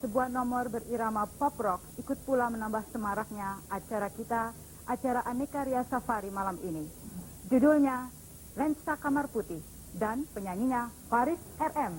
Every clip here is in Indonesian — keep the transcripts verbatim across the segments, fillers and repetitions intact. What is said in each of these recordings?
Sebuah nomor berirama pop rock ikut pula menambah semaraknya acara kita, acara Aneka Ria Safari malam ini. Judulnya Lensa Kamar Putih dan penyanyinya Faris R M.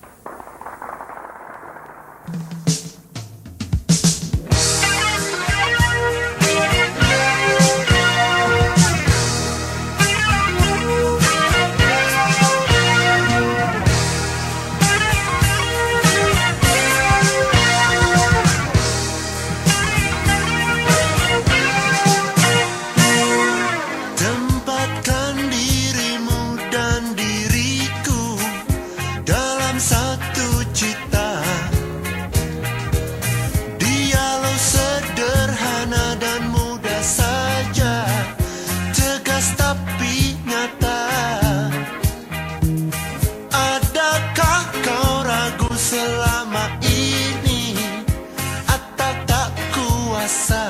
Satu cita, dialog sederhana dan mudah saja, tegas tapi nyata. Adakah kau ragu selama ini, atau tak kuasa?